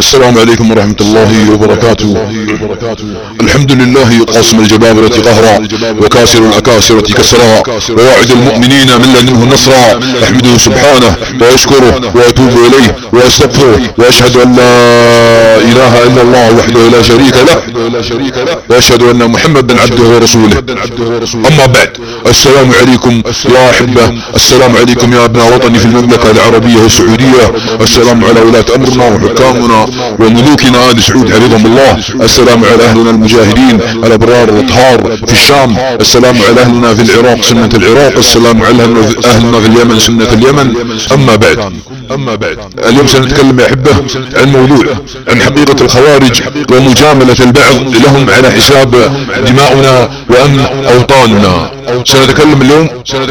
السلام عليكم ورحمة الله وبركاته. الحمد لله قاسم الجبابرة قهرا وكاسر الأكاسرة كسرا وواعد المؤمنين من لدنه نصرا. أحمده سبحانه وأشكره وأتوب إليه وأستغفره وأشهد أن لا إله إلا الله وحده لا شريك له وأشهد أن محمدا عبده ورسوله. أما بعد، السلام عليكم يا أحبة، السلام عليكم يا ابناء وطني في المملكة العربية السعودية، السلام على ولاة أمرنا وحكامنا وملوكنا آل سعود حفظهم الله، السلام على أهلنا المجاهدين الأبرار الأطهار في الشام، السلام على أهلنا في العراق سنة العراق، السلام على أهلنا في اليمن سنة اليمن. أما بعد اليوم سنتكلم يا أحبة عن موضوع عن حقيقة الخوارج ومجاملة البعض لهم على حساب دماؤنا وأمن أوطاننا. سنتكلم اليوم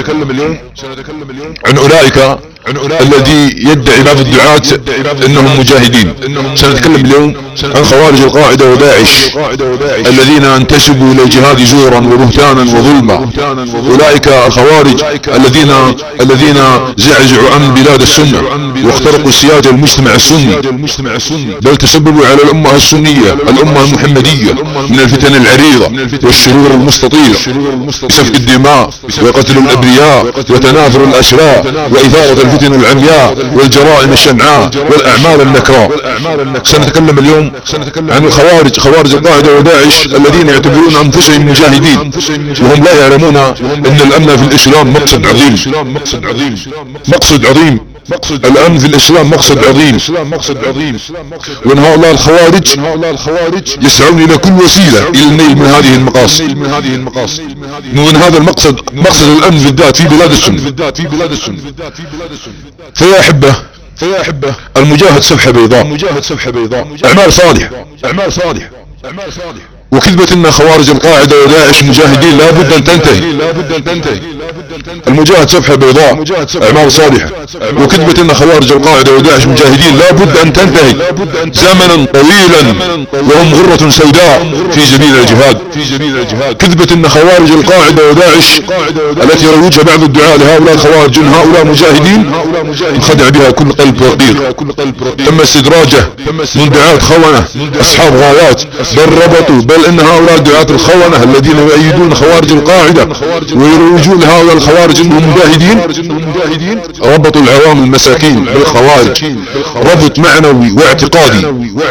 عن أولئك الذي يدعي بعض الدعاة انهم مجاهدين. سنتكلم اليوم عن خوارج القاعدة وداعش الذين انتسبوا الى الجهاد زورا وبهتانا وظلما. اولئك الخوارج الذين زعزعوا امن بلاد السنة واخترقوا سيادة المجتمع السني، بل تسببوا على الامة السنية الامة المحمدية من الفتن العريضة والشرور المستطيلة، سفك الدماء وقتل الابرياء وتناثر الاشرار واثارة الفتن العمياء والجرائم الشنعاء والاعمال النكراء. سنتكلم اليوم عن الخوارج، خوارج القاعدة وداعش الذين يعتبرون انفسهم مجاهدين وهم لا يعلمون ان الامن في الاسلام مقصد عظيم. الامن في الاسلام مقصد عظيم، وان هؤلاء الخوارج يسعون الى كل وسيلة الى النيل من هذه المقاصد، ومن هذا المقصد مقصد الامن بالذات في بلاد السنة. فيا احبة المجاهد سفحة بيضاء، اعمال صالحة، وكذبة ان خوارج القاعدة وداعش مجاهدين لا بد ان تنتهي. المجاهد سفحة بيضاء اعمال صالحة، وكذبة ان خوارج القاعدة وداعش مجاهدين لا بد ان تنتهي زمنا طويلا وهم غرة سوداء في سبيل الجهاد. كذبة ان خوارج القاعدة وداعش التي يروجها بعض الدعاء لهؤلاء الخوارج ان هؤلاء مجاهدين انخدع بها كل قلب رقيق، تم استدراجه من دعاة خونة اصحاب غايات، بل ان هؤلاء دعاة الخونة الذين يؤيدون خوارج القاعدة ويروجون لهؤلاء الخوارج انهم مجاهدين ربطوا العوام المساكين بالخوارج ربط معنوي واعتقادي.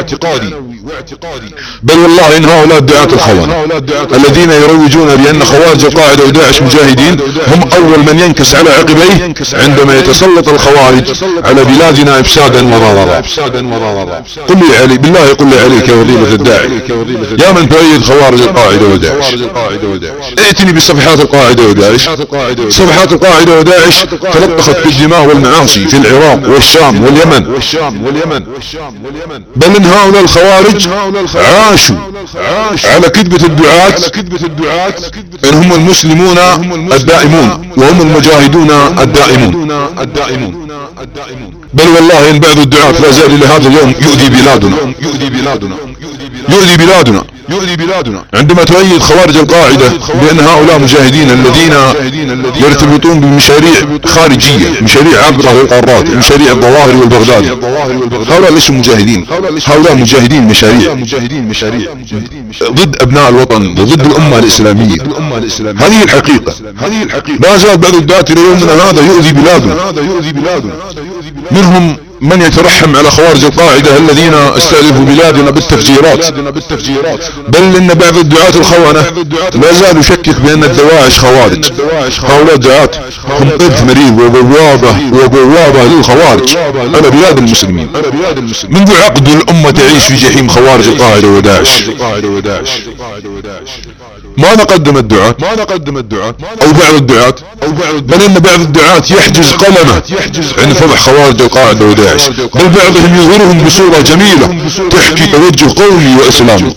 بل والله ان هؤلاء دعاة الخونة الذين يروجون بان خوارج القاعدة وداعش مجاهدين هم اول من ينكس على عقبيه عندما يتسلط الخوارج على بلادنا افسادا وضررا. قل لي عليك يا فضيلة الداعي، يا من تؤيد خوارج القاعدة وداعش، ائتني بصفحات القاعدة وداعش. صفحات القاعدة وداعش تلطخت بالدماء والمعاصي في العراق والشام واليمن. بل ان هؤلاء الخوارج عاشوا على كذبة الدعاة ان هم المسلمون الدائمون وهم المجاهدون الدائمون. بل والله ان بعض الدعاة لا زال الى هذا اليوم يؤذي بلادنا عندما تؤيد خوارج القاعدة بأن هؤلاء مجاهدين الذين يرتبطون بمشاريع خارجية، مشاريع عبر القارات، مشاريع الظواهر والبغداد. هؤلاء ليسوا مجاهدين، هؤلاء مجاهدين مشاريع ضد أبناء الوطن وضد الأمة الإسلامية. هذه الحقيقة. لا زال بعض الدعاة إلى يومنا هذا يؤذي بلادنا. منهم من يترحم على خوارج القاعدة الذين استهدفوا بلادنا بالتفجيرات. بل ان بعض الدعاة الخونة لا زالوا يشكك بان الدواعش خوارج. هؤلاء الدعاة هم قذف مريض وبوابة للخوارج على بلاد المسلمين. منذ عقد الامة تعيش في جحيم خوارج القاعدة وداعش. ماذا قدم الدعاة او بعض الدعاة؟ بل ان بعض الدعاة يحجز قلمه عند فضح خوارج القاعدة وداعش، بل بعضهم يظهرهم بصورة جميلة تحكي توجه قومي واسلامي.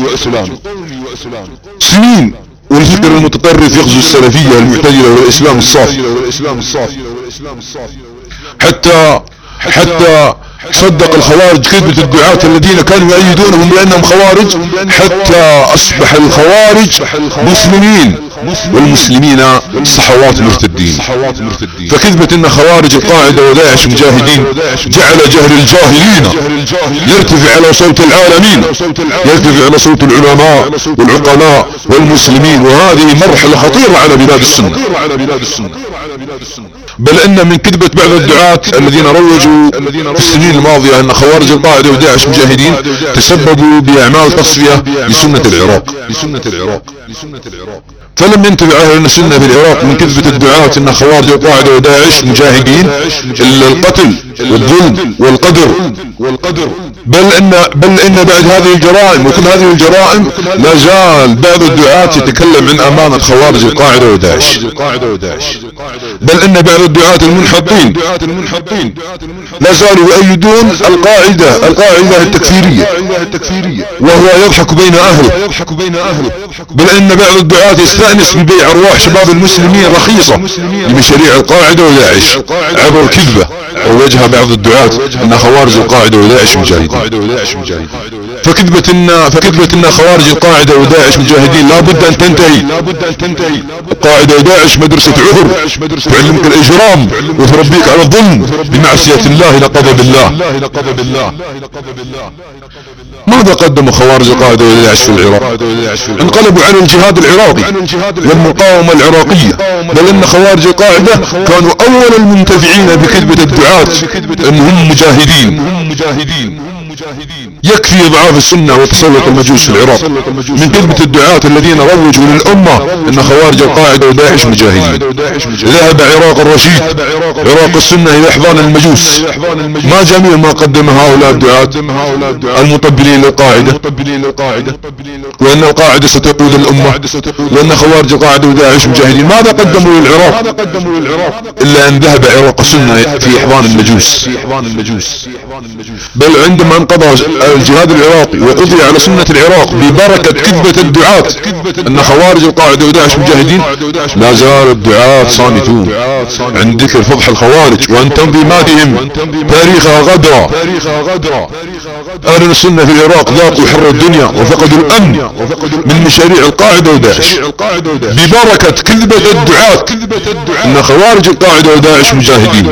سنين والفكر المتطرف يغزو السلفية المعتدلة والاسلام الصافي حتى صدق الخوارج كذبة الدعاة الذين كانوا يؤيدونهم بأنهم خوارج، حتى أصبح الخوارج مسلمين والمسلمين صحوات المرتدين. فكذبة ان خوارج القاعدة وداعش مجاهدين جعل جهل الجاهلين يرتفع على صوت العالمين، يرتفع على صوت العلماء والعقلاء والمسلمين، وهذه مرحلة خطيرة على بلاد السنة. بل ان من كذبة بعض الدعاة الذين روجوا في السنين الماضية ان خوارج القاعدة وداعش مجاهدين تسببوا باعمال تصفية لسنة العراق. فلم ينتبه اهل السنة في العراق من كذبة الدعاة ان خوارج القاعدة وداعش مجاهدين الا القتل والظلم والقدر. بل ان بعد هذه الجرائم وكل هذه الجرائم لا زال بعض الدعاة يتكلم عن امانة خوارج القاعدة وداعش. بل ان بعض الدعاة المنحطين لا زالوا يؤيدون القاعدة التكفيرية وهو يضحك بين اهله. بل ان بعض الدعاة يستأنس ببيع ارواح شباب المسلمين رخيصة لمشاريع القاعدة وداعش عبر كذبة ووجه بعض الدعاة ان خوارج القاعدة وداعش مجاهدين. فكذبة ان خوارج القاعدة وداعش مجاهدين لابد ان تنتهي. القاعدة وداعش مدرسة عهر تعلمك الاجرام وتربيك على الظلم بمعصية الله لقضى بالله. ماذا قدموا خوارج القاعدة وداعش في العراق؟ انقلبوا على الجهاد العراقي والمقاومة العراقية. بل ان خوارج القاعدة كانوا اول المنتفعين بكذبة الدعاة انهم مجاهدين. يكفي اضعاف السنة وتسلط المجوس في العراق من كذبة الدعاة الذين روجوا للأمة ان خوارج القاعدة وداعش مجاهدين. ذهب عراق الرشيد، عراق السنة الى احضان المجوس. ما جميع ما قدم هؤلاء الدعاة المطبلين للقاعدة، وان القاعدة ستقود الأمة، وان خوارج القاعدة وداعش مجاهدين. ماذا قدموا للعراق الا ان ذهب عراق السنة في احضان المجوس. بل عندما انقضى الجهاد العراقي وقضي على سنة العراق ببركة كذبة الدعاة ان خوارج القاعدة وداعش مجاهدين، لا زال الدعاة صامتون عن ذكر فضح الخوارج وان تنظيماتهم تاريخها غدرة. اهل السنة في العراق ذاقوا حر الدنيا وفقدوا الامن من مشاريع القاعدة وداعش ببركة كذبة الدعاة ان خوارج القاعدة وداعش مجاهدين.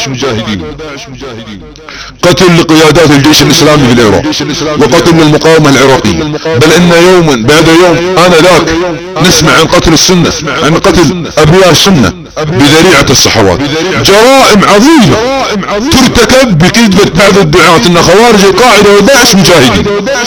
قتل لقيادات الجيش الاسلامي في العراق وقتل للمقاومة العراقية. بل ان يوما بعد يوم انذاك نسمع عن قتل السنة، عن قتل ابناء السنة بذريعة الصحوات. جرائم عظيمة ترتكب بكذبة بعض الدعاة ان خوارج القاعدة وداعش مجاهدين.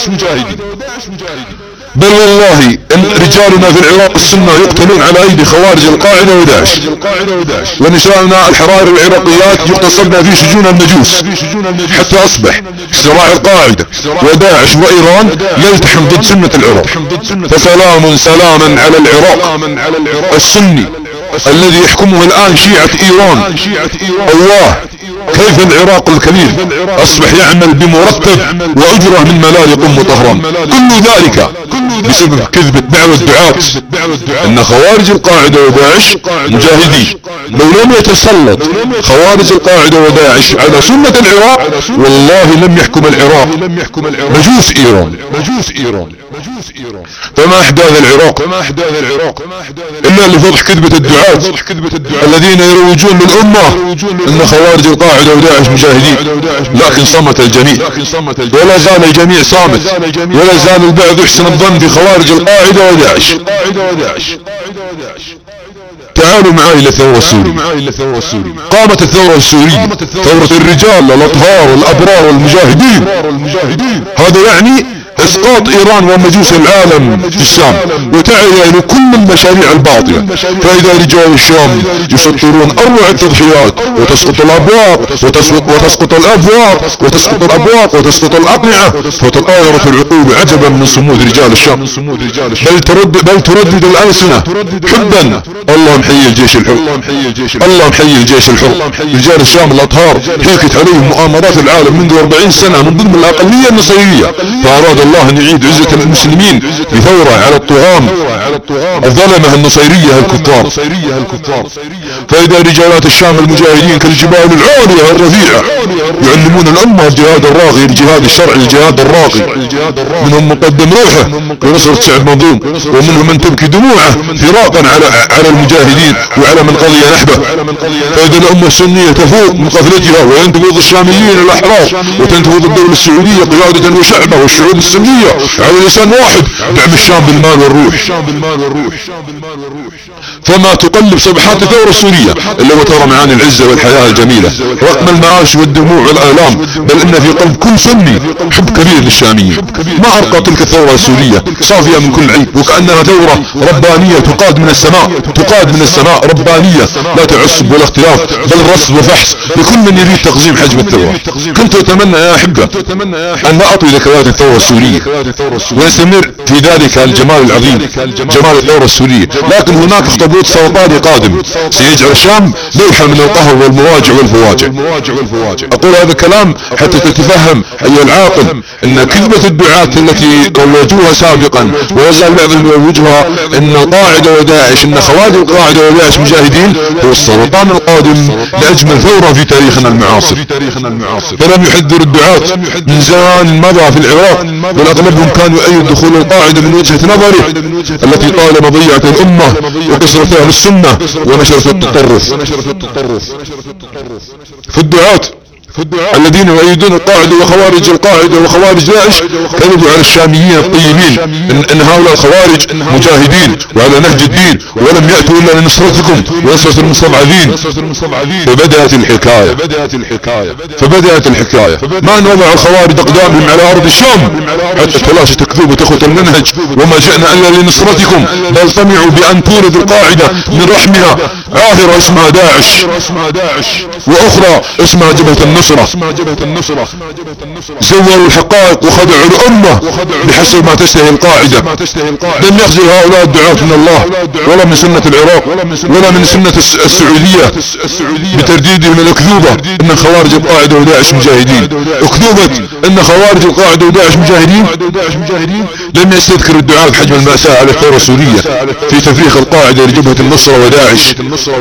بل والله ان رجالنا في العراق السنة يقتلون على ايدي خوارج القاعدة وداعش، ونسائنا الحرائر العراقيات يغتصبن في سجون المجوس، حتى اصبح صراع القاعدة وداعش وايران يلتحم ضد سنة العراق. فسلاما على العراق السني الذي يحكمه الان شيعة ايران. الله، كيف العراق الكبير اصبح يعمل بمرتب واجرة من ملاذ قم طهران. كل ذلك بسبب كذبة دعوة الدعاة ان خوارج القاعدة وداعش مجاهدين. لو لم يتسلط خوارج القاعدة وداعش على سنة العراق والله لم يحكم العراق مجوس ايران. فما احداث العراق الا لفضح كذبة الدعاة الذين يروجون للامة ان خوارج القاعدة وداعش مجاهدين. لكن صمت الجميع ولا زال الجميع صامت، ولا زال البعض يحسن الظن في خوارج القاعدة وداعش. تعالوا معي الى الثورة السورية. قامت الثورة السورية ثورة الرجال الاطهار الابرار والمجاهدين. هذا يعني اسقاط ايران ومجوس العالم في الشام وتعيا لكل المشاريع الباطلة. فاذا رجال الشام يسطرون اروع التضحيات وتسقط الابواق وتسقط الاقنعة، فتطايرت العقول عجبا من صمود رجال الشام. بل تردد الالسنة حبا. الله محيي الجيش الحر، الله محيي الجيش الحر. رجال الشام الاطهار حيكت عليهم مؤامرات العالم منذ 40 سنة من ضمن الاقلية النصيرية، فاراد الله ان يعيد عزة المسلمين بثورة على الطغاة الظلمة النصيرية الكفار. فإذا رجالات الشام المجاهدين كالجبال العالية الرفيعة يعلمون الأمة الجهاد الراقي، الجهاد الشرعي، الجهاد الراقي. منهم مقدم روحه لنصرة شعب مظلوم، ومنهم من تبكي دموعه فراقا على المجاهدين وعلى من قضي نحبه. فإذا الأمة السنية تفوق من غفلتها وينتفض الشاميين الأحرار وتنتفض الدولة السعودية قيادة وشعبة والشعوب السنية على لسان واحد، دعم الشام بالمال والروح. فما تقلب صفحات الثورة السورية إلا وترى معاني العزة والحياة الجميلة رغم المعاش والدموع والآلام، بل إن في قلب كل سني حب كبير للشاميين. ما أرقى تلك الثورة السورية صافية من كل عيب، وكأنها ثورة ربانية تقاد من السماء ربانية لا تعصب ولا اختلاف بل رصد وفحص لكل من يريد تقزيم حجم الثورة. كنت أتمنى يا أحبة أن لا أطوي ذكريات الثورة السورية ويستمر في ذلك الجمال العظيم جمال الثورة السورية، لكن هناك اخطبوط سرطاني قادم سيجعل الشام لوحة من القهر والمواجع والفواجع. أقول هذا الكلام حتى تتفهم أيها العاقل أن كذبة الدعاة التي روجوها سابقا ويزال بعضهم يروجها أن القاعدة وداعش أن خوارج القاعدة وداعش مجاهدين هو السرطان القادم لأجمل ثورة في تاريخنا المعاصر. فلم يحذر الدعاة من زمان مضى في العراق، بل أغلبهم كانوا يؤيد دخول القاعدة من وجهة نظره التي طالما ضيعت الأمة وكسرت أهل السنة ونشرت التطرف. فالدعاة الذين يؤيدون القاعدة وخوارج القاعدة وخوارج داعش كذبوا على الشاميين الطيبين ان هؤلاء الخوارج مجاهدين وعلى نهج الدين ولم يأتوا الا لنصرتكم ونصرة المستضعفين. فبدأت الحكاية ما ان وضع الخوارج اقدامهم على ارض الشام حتى تلاشت اكذوبة اخوة المنهج وما جئنا الا لنصرتكم، بل طمعوا بان تورد القاعدة من رحمها عاهرة اسمها داعش واخرى اسمها جبهة النصرة. زوروا الحقائق وخدعوا الأمة بحسب ما تشتهي القاعدة. لم يخجل هؤلاء الدعاة من الله ولا من سنة العراق ولا من سنة السعودية بترديدهم الأكذوبة ان خوارج القاعدة وداعش مجاهدين. أكذوبة ان خوارج القاعدة وداعش مجاهدين لم يستذكر الدعاة حجم المأساة على الثورة السورية في تفريخ القاعدة لجبهة النصرة وداعش.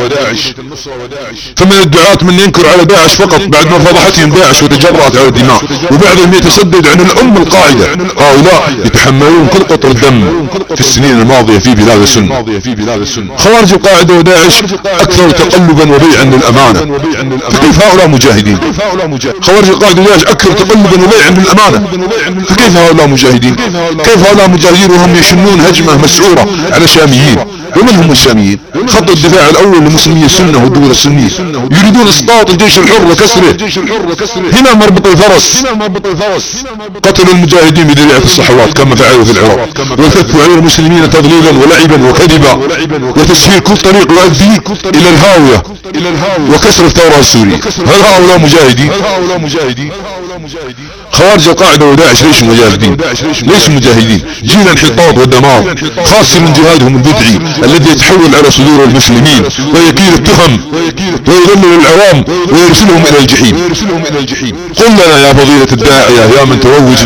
فمن الدعاة من ينكر على داعش فقط بعد ما فضحتهم داعش وتجرأت على الدماء، وبعضهم يتسدد عن القاعدة. هؤلاء يتحملون كل قطر الدم في السنين الماضية في بلاد السنة. خوارج القاعدة وداعش أكثر تقلبا وبيعا للأمانة، فكيف هؤلاء مجاهدين؟ خوارج القاعدة وداعش أكثر تقلبا وبيعا للأمانة، فكيف هؤلاء مجاهدين؟ كيف هؤلاء مجاهدين وهم يشنون هجمة مسعورة على الشاميين؟ ومن هم الشاميين؟ خط الدفاع الأول لمسلمي السنة والدول السنية، يريدون إسقاط الجيش الحر وكسره. هنا مربط الفرس، قتلوا المجاهدين بذريعة الصحوات كما فعلوا في العراق، وكفوا على المسلمين تضليلا ولعبا وكذبا وتسهيل كل طريق يؤدي إلى الهاوية وكسر الثورة السورية. هل هؤلاء مجاهدين؟ خوارج القاعدة وداعش ليسوا مجاهدين، جيل انحطاط ودمار، خاصة من جهادهم البدعي الذي يتحول على صدور المسلمين ويكيل التهم ويضلل العوام ويرسلهم الى الجحيم. قل لنا يا فضيلة الداعية يا من تروج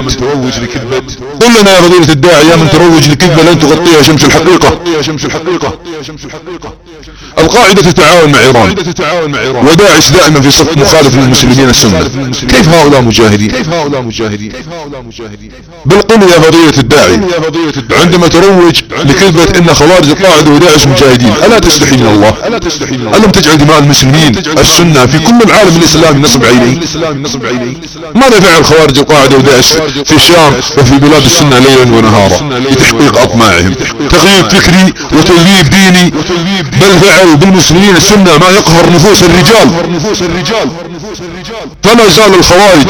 لكذبة لن تغطيها شمس الحقيقة. القاعدة تتعاون مع إيران وداعش دائما في صف مخالف للمسلمين السنة. كيف هؤلاء مجاهدين؟ بل قل يا فضيلة الداعي عندما تروج لكذبة ان خوارج القاعدة وداعش مجاهدين ألا تستحي من الله؟ ألم تجعل دماء المسلمين السنة في كل العالم الإسلامي نصب عينيه؟ ماذا فعل خوارج القاعدة وداعش في الشام وفي بلاد السنة ليلا ونهارا لتحقيق أطماعهم؟ تغيير فكري وتغيير ديني، بل فعلوا بالمسلمين السنة ما يقهر نفوس الرجال. فلا زال الخوارج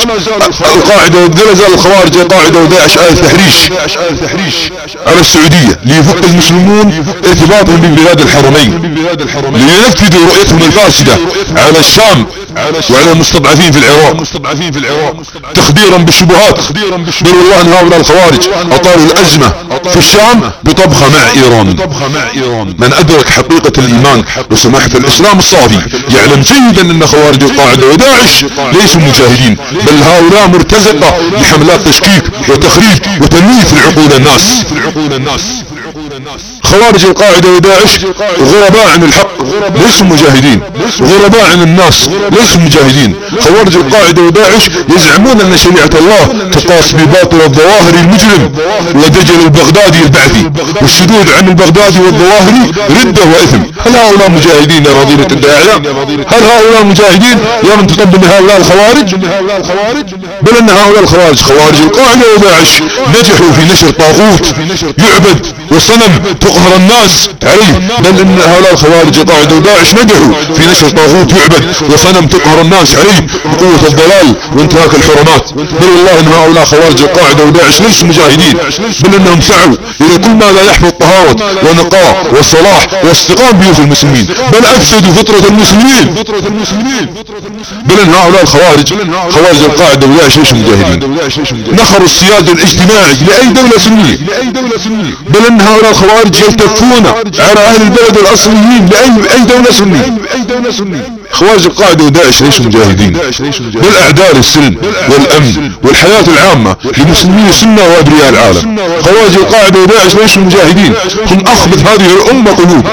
القاعدة وداعش آل تحريش على السعودية ليفك المسلمون ارتباطهم ببلاد الحرمين لينفذوا رؤيتهم الفاسدة على الشام وعلى المستضعفين في العراق تخديرا بالشبهات. بل والله ان هؤلاء الخوارج اطالوا الازمة في الشام بطبخة مع ايران. من ادرك حقيقة الايمان وسماحة الاسلام الصافي يعلم جيدا ان خوارج القاعدة وداعش ليسوا مجاهدين، بل هؤلاء مرتزقة لحملات تشكيك وتخريج وتمييز عقول الناس. خوارج القاعدة وداعش غرباء عن الحق، ليسوا مجاهدين، غرباء عن الناس، ليسوا مجاهدين. خوارج القاعدة وداعش يزعمون ان شريعة الله تقاس بباطل الظواهري المجرم ودجل البغدادي البعثي، والشذوذ عن البغدادي والظواهري ردة واثم. هل هؤلاء مجاهدين يا رضيلة الداعية؟ هل هؤلاء مجاهدين يا من تقدم لهؤلاء الخوارج؟ بل ان هؤلاء الخوارج خوارج القاعدة وداعش نجحوا في نشر طاغوت يعبد وصنم تقهر الناس عليه. بل ان هؤلاء الخوارج القاعدة وداعش نجحوا في نشر طاغوت يعبد وصنم تقهر الناس عليه بقوة الضلال وانتهاك الحرمات. بل والله ان هؤلاء خوارج القاعدة وداعش ليسوا مجاهدين، بل انهم سعوا الى كل ما لا يحفظ طهارة ونقاء والصلاح واستقام بيوت المسلمين، بل افسدوا فطرة المسلمين. بل ان هؤلاء الخوارج خوارج القاعدة وداعش ليسوا مجاهدين، نخروا السيادة الاجتماعي لأي دولة سنية. بل ان هؤلاء الخوارج يلتفون على اهل البلد الاصليين لأي دولة سنية. خوارج القاعدة وداعش ليسوا مجاهدين، بل اعداء للسلم والامن والحياة العامة لمسلمي السنة وابرياء العالم. خوارج القاعدة وداعش ليسوا مجاهدين، هم اخبث هذه الامة قلوب.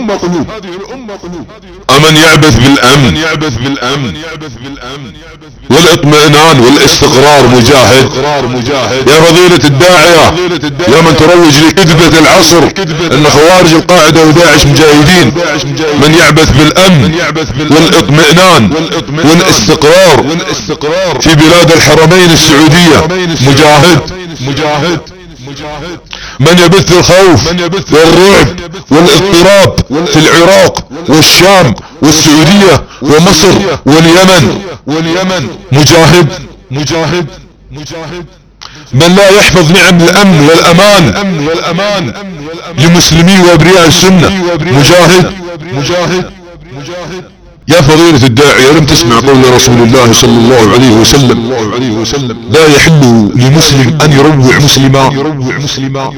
امن يعبث بالامن والاطمئنان والاستقرار مجاهد. يا فضيلة الداعية يا من تروج لكذبة العصر ان خوارج القاعدة وداعش مجاهدين، من يعبث بالامن والاطمئنان والاستقرار في بلاد الحرمين السعودية مجاهد. من يبث الخوف والرعب والاضطراب في العراق والشام والسعودية ومصر واليمن مجاهد. من لا يحفظ نعم الامن والامان لمسلمي وابرياء السنة مجاهد. يا فضيلة الداعية لم تسمع قول رسول الله صلى الله عليه وسلم لا يحل لمسلم ان يروع مسلما.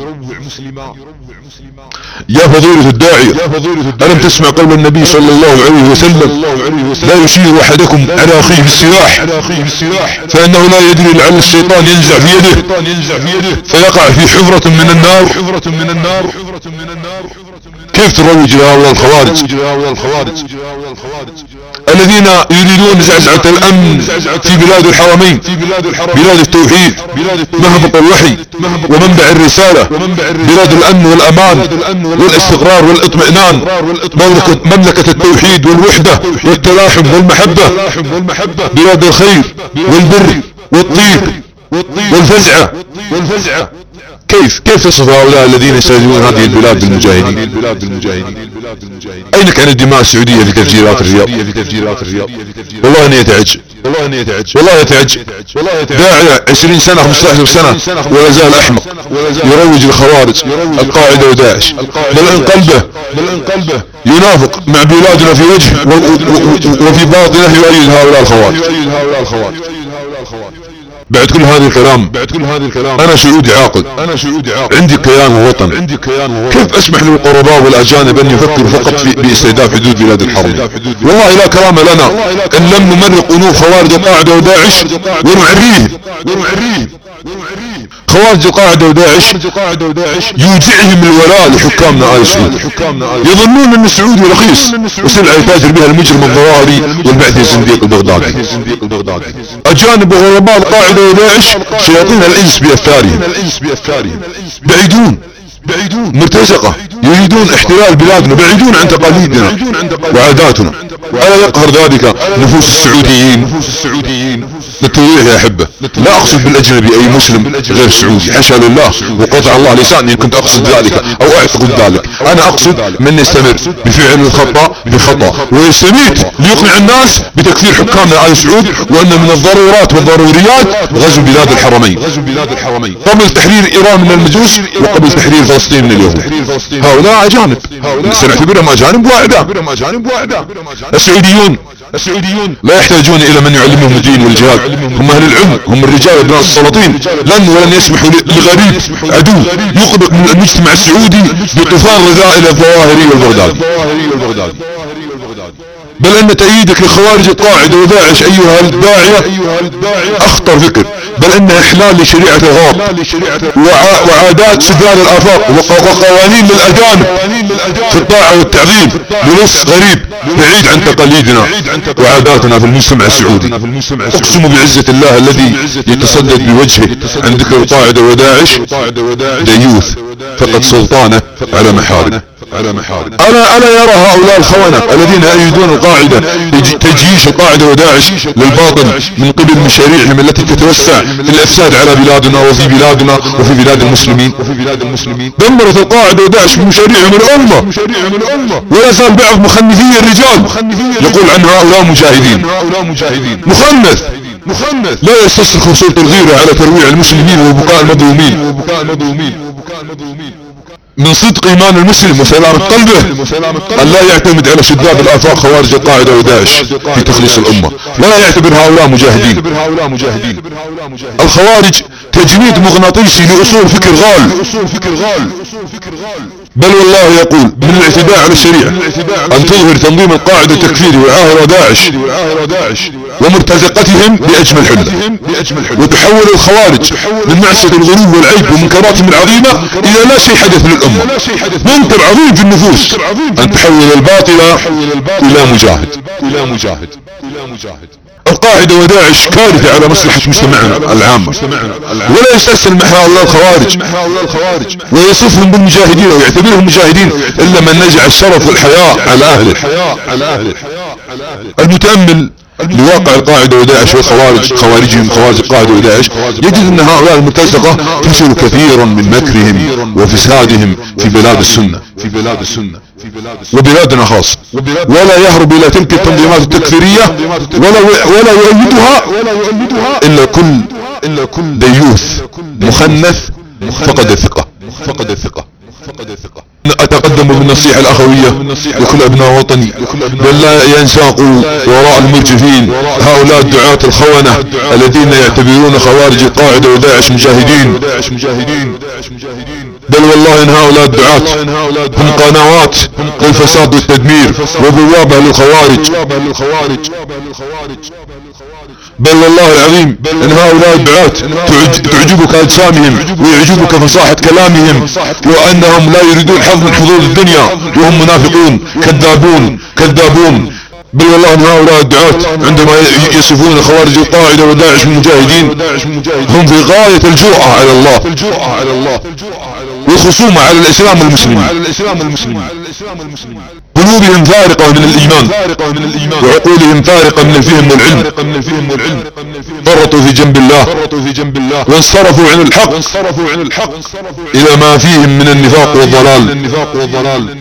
يا فضيلة الداعية ألم تسمع قول النبي صلى الله عليه وسلم لا يشير احدكم على اخيه بالسلاح فانه لا يدري لعل الشيطان ينزع في يده فيقع في حفرة من النار. كيف تروج لهؤلاء الخوارج الذين يريدون زعزعة الامن في بلاد الحرمين، بلاد التوحيد، مهبط الوحي ومنبع الرسالة، بلاد الامن والامان والاستقرار والاطمئنان، مملكة التوحيد والوحدة والتلاحم والمحبة، بلاد الخير والبر والطيب والفزعة. كيف تصف هؤلاء الذين يستهزئون هذه البلاد بالمجاهدين؟ اين كان الدماء السعودية في تفجيرات الرياض؟ والله اني يتعجب داعية 20 سنة 15 سنة ولا زال احمق يروج الخوارج القاعدة وداعش، بل ان قلبه ينافق مع بلادنا في وجه وفي باطنه يؤيد هؤلاء الخوارج. بعد كل هذا الكلام انا سعودي عاقل عندي كيان ووطن، كيف اسمح للقرباء والاجانب ان يفكروا فقط باستهداف حدود بلاد الحرم؟ والله لا كرام لنا ان لم نمرق انوف خوارج القاعدة وداعش ونعريهم. خوارج القاعدة وداعش يوجعهم الولاء لحكامنا آل سعود، يظنون ان السعودي رخيص وسلعة يتاجر بها المجرم الظواهري والبعثي الزنديق البغدادي. اجانب وغرباء القاعدة وداعش شياطين الانس بافكارهم، بعيدون مرتزقة يريدون احتلال بلادنا، بعيدون عن تقاليدنا وعاداتنا. الا يقهر ذلك نفوس السعوديين؟ للتوضيح يا احبة لا اقصد بالاجنبي اي مسلم غير سعودي، حاشا لله وقطع الله لساني ان كنت اقصد ذلك او اعتقد ذلك. انا اقصد من يستمر بفعل الخطأ بخطأ ويستميت ليقنع الناس بتكفير حكامنا آل سعود، وان من الضرورات والضروريات غزو بلاد الحرمين قبل تحرير ايران من المجوس وقبل تحرير فلسطين من اليهود. هؤلاء اجانب سنعتبرهم اجانب واعداء. السعوديون لا يحتاجون الى من يعلمهم الدين والجهاد، هم اهل العلم، هم الرجال ابناء السلاطين، ولن يسمحوا لغريب عدو يقبض من المجتمع السعودي بطوفان رذائل الظواهري والبغدادي. بل ان تأييدك لخوارج القاعدة وداعش ايها الداعية اخطر فكر، بل انها احلال لشريعة الغرب وعادات سفال الافاق وقوانين للاجانب في الطاعة والتعظيم بنص غريب بعيد عن تقاليدنا وعاداتنا في المجتمع السعودي. اقسم بعزة الله الذي يتصدد بوجهه عن ذكر القاعدة وداعش ديوث فقد سلطانه على محارم. ألا يرى هؤلاء الخونة الذين يؤيدون القاعدة تجيش القاعدة وداعش للباطل من قبل مشاريعهم التي تتوسع في الافساد على بلادنا وفي بلادنا وفي بلاد المسلمين. دمرت القاعدة وداعش بمشاريعهم الأمة ولا زال بعض مخنثي الرجال يقول عن هؤلاء مجاهدين. مخنث لا يستصرخ صوت الغيرة على ترويع المسلمين وبكاء المظلومين. من صدق ايمان المسلم وسلامة قلبه ان لا يعتمد على شداد الافاق خوارج القاعدة وداعش في تخليص الامة ولا يعتبر هؤلاء مجاهدين. الخوارج تجميد مغناطيسي لاصول فكر غال. بل والله يقول من الاعتداء على الشريعة ان تظهر تنظيم القاعدة التكفيري وعاهر داعش ومرتزقتهم باجمل حلة وتحول الخوارج من معسة الغلو والعيب ومنكراتهم العظيمة الى لا شيء حدث للامة. منكر عظيم في النفوس ان تحول الباطل الى مجاهد. القاعدة وداعش كارثة على مصلحة مجتمعنا العام ولا يستسلم مع هؤلاء الخوارج ويصفهم بالمجاهدين ويعتبرهم مجاهدين الا من نزع الشرف والحياء على اهله. المتأمل لواقع القاعدة وداعش خوارج القاعدة وداعش يجد ان هؤلاء المرتزقة كسروا كثيرا من مكرهم وفسادهم في بلاد السنة وبلادنا خاصة ولا يهرب الى تلك التنظيمات التكفيرية ولا يؤيدها الا كل ديوث مخنث فقد الثقة. اتقدم بالنصيحة الاخوية لكل ابناء وطني بل لا ينساقوا وراء المرجفين هؤلاء الدعاة الخونة الذين يعتبرون خوارج القاعدة وداعش مجاهدين. بل والله ان هؤلاء الدعاة هم قنوات للفساد والتدمير وبوابة للخوارج. بل والله العظيم ان هؤلاء الدعاة تعجبك اجسامهم ويعجبك فصاحة كلامهم وانهم لا يريدون حظ من حظوظ الدنيا وهم منافقون كذابون. بل والله ان هؤلاء الدعاة عندما يصفون خوارج القاعدة وداعش المجاهدين هم في غاية الجرأة على الله والخصومة على الاسلام والمسلمين. قلوبهم فارقة من الإيمان وعقولهم فارقة من الفهم والعلم. فرطوا في جنب الله وانصرفوا عن الحق إلى ما فيهم من النفاق والضلال.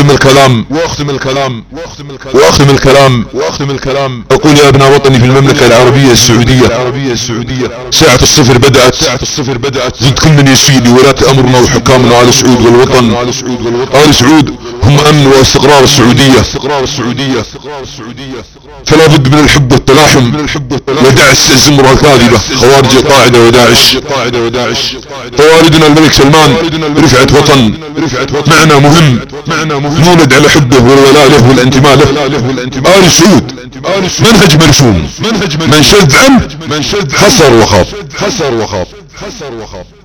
وأختم الكلام أقول يا ابناء وطني في المملكة العربية السعودية ساعة الصفر بدأت. زد كل من يسيدي ولاة أمرنا وحكامنا آل سعود والوطن. آل سعود هم أمن واستقرار السعودية فلا بد من الحب والتلاحم ودعس الزمرة الكاذبة خوارج القاعدة وداعش. طواردنا الملك سلمان رفعت وطن معنى مهم نولد على حبه والولاء له والانتماء له. آل سعود منهج مرسوم من شذ عنه خسر وخاب.